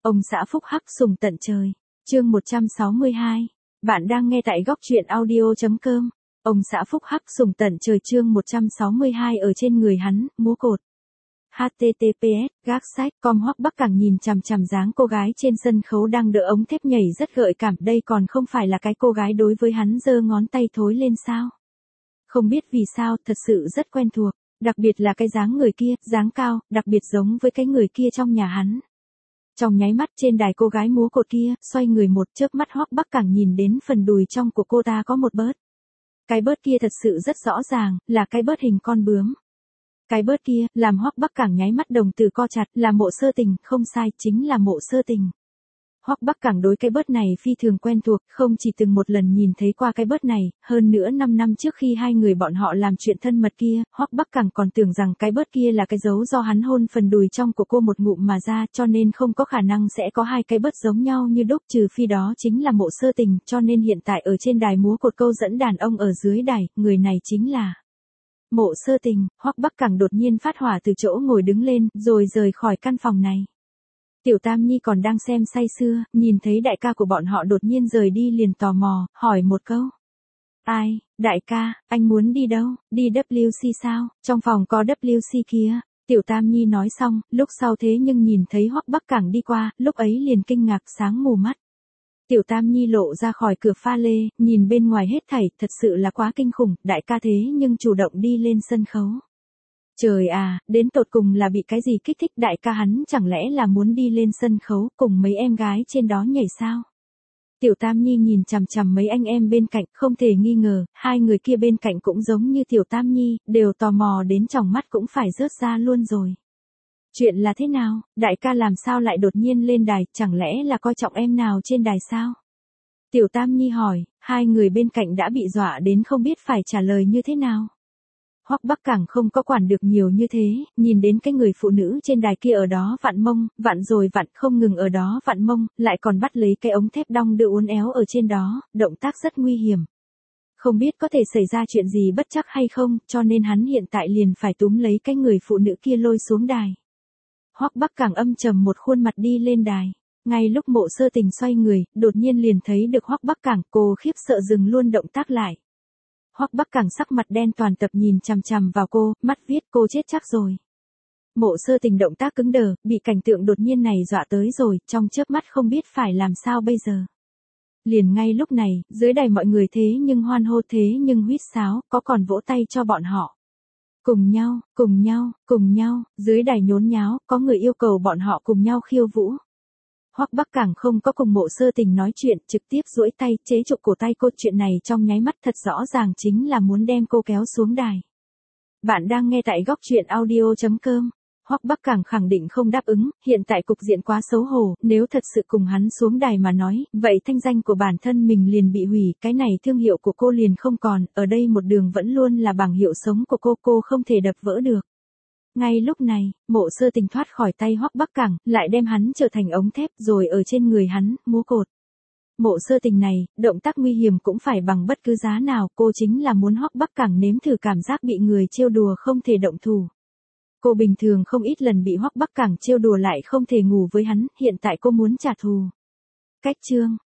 Ông xã phúc hắc sùng tận trời. Chương 162. Bạn đang nghe tại góc truyện audio.com. Ông xã phúc hắc sùng tận trời chương 162 ở trên người hắn, múa cột. https gác sách com Hoắc Bắc Cẳng nhìn chằm chằm dáng cô gái trên sân khấu đang đỡ ống thép nhảy rất gợi cảm, đây còn không phải là cái cô gái đối với hắn giơ ngón tay thối lên sao? Không biết vì sao, thật sự rất quen thuộc, đặc biệt là cái dáng người kia, dáng cao, đặc biệt giống với cái người kia trong nhà hắn. Trong nháy mắt trên đài cô gái múa cột kia, xoay người một chớp mắt Hoắc Bắc Cẳng nhìn đến phần đùi trong của cô ta có một bớt. Cái bớt kia thật sự rất rõ ràng, là cái bớt hình con bướm. Cái bớt kia, làm Hoắc Bắc Cẳng nháy mắt đồng tử co chặt, là Mộ Sơ Tình, không sai, chính là Mộ Sơ Tình. Hoắc Bắc Cẳng đối cái bớt này phi thường quen thuộc, không chỉ từng một lần nhìn thấy qua cái bớt này, hơn nữa 5 năm trước khi hai người bọn họ làm chuyện thân mật kia, Hoắc Bắc Cẳng còn tưởng rằng cái bớt kia là cái dấu do hắn hôn phần đùi trong của cô một ngụm mà ra, cho nên không có khả năng sẽ có hai cái bớt giống nhau như đúc, trừ phi đó chính là Mộ Sơ Tình, cho nên hiện tại ở trên đài múa cột câu dẫn đàn ông ở dưới đài, người này chính là Mộ Sơ Tình. Hoắc Bắc Cẳng đột nhiên phát hỏa từ chỗ ngồi đứng lên, rồi rời khỏi căn phòng này. Tiểu Tam Nhi còn đang xem say sưa, nhìn thấy đại ca của bọn họ đột nhiên rời đi liền tò mò, hỏi một câu. Ai, đại ca, anh muốn đi đâu, đi WC sao, trong phòng có WC kia. Tiểu Tam Nhi nói xong, lúc sau thế nhưng nhìn thấy Hoắc Bắc Cẳng đi qua, lúc ấy liền kinh ngạc sáng mù mắt. Tiểu Tam Nhi lộ ra khỏi cửa pha lê, nhìn bên ngoài hết thảy, thật sự là quá kinh khủng, đại ca thế nhưng chủ động đi lên sân khấu. Trời à, đến tột cùng là bị cái gì kích thích, đại ca hắn chẳng lẽ là muốn đi lên sân khấu cùng mấy em gái trên đó nhảy sao? Tiểu Tam Nhi nhìn chằm chằm mấy anh em bên cạnh, không thể nghi ngờ, hai người kia bên cạnh cũng giống như Tiểu Tam Nhi, đều tò mò đến tròng mắt cũng phải rớt ra luôn rồi. Chuyện là thế nào, đại ca làm sao lại đột nhiên lên đài, chẳng lẽ là coi trọng em nào trên đài sao? Tiểu Tam Nhi hỏi, hai người bên cạnh đã bị dọa đến không biết phải trả lời như thế nào. Hoắc Bắc Cẳng không có quản được nhiều như thế, nhìn đến cái người phụ nữ trên đài kia ở đó vặn mông, vặn rồi vặn, không ngừng ở đó vặn mông, lại còn bắt lấy cái ống thép đong đưa uốn éo ở trên đó, động tác rất nguy hiểm. Không biết có thể xảy ra chuyện gì bất trắc hay không, cho nên hắn hiện tại liền phải túm lấy cái người phụ nữ kia lôi xuống đài. Hoắc Bắc Cẳng âm trầm một khuôn mặt đi lên đài. Ngay lúc Mộ Sơ Tình xoay người, đột nhiên liền thấy được Hoắc Bắc Cẳng, cô khiếp sợ dừng luôn động tác lại. Hoắc Bắc Cẳng sắc mặt đen toàn tập nhìn chằm chằm vào cô, mắt viết cô chết chắc rồi. Mộ Sơ Tình động tác cứng đờ, bị cảnh tượng đột nhiên này dọa tới rồi, trong chớp mắt không biết phải làm sao bây giờ. Liền ngay lúc này, dưới đài mọi người thế nhưng hoan hô thế nhưng huýt sáo, có còn vỗ tay cho bọn họ. Cùng nhau, cùng nhau, cùng nhau, dưới đài nhốn nháo, có người yêu cầu bọn họ cùng nhau khiêu vũ. Hoắc Bắc Cẳng không có cùng Mộ Sơ Tình nói chuyện, trực tiếp duỗi tay, chế trụ cổ tay cô, chuyện này trong nháy mắt thật rõ ràng chính là muốn đem cô kéo xuống đài. Bạn đang nghe tại góc truyện audio.com. Hoắc Bắc Cẳng khẳng định không đáp ứng, hiện tại cục diện quá xấu hổ, nếu thật sự cùng hắn xuống đài mà nói, vậy thanh danh của bản thân mình liền bị hủy, cái này thương hiệu của cô liền không còn, ở đây một đường vẫn luôn là bảng hiệu sống của cô không thể đập vỡ được. Ngay lúc này, Mộ Sơ Tình thoát khỏi tay Hoắc Bắc Cẳng, lại đem hắn trở thành ống thép rồi ở trên người hắn, múa cột. Mộ Sơ Tình này, động tác nguy hiểm cũng phải bằng bất cứ giá nào, cô chính là muốn Hoắc Bắc Cẳng nếm thử cảm giác bị người trêu đùa không thể động thủ. Cô bình thường không ít lần bị Hoắc Bắc Cẳng trêu đùa lại không thể ngủ với hắn, hiện tại cô muốn trả thù. Cách chương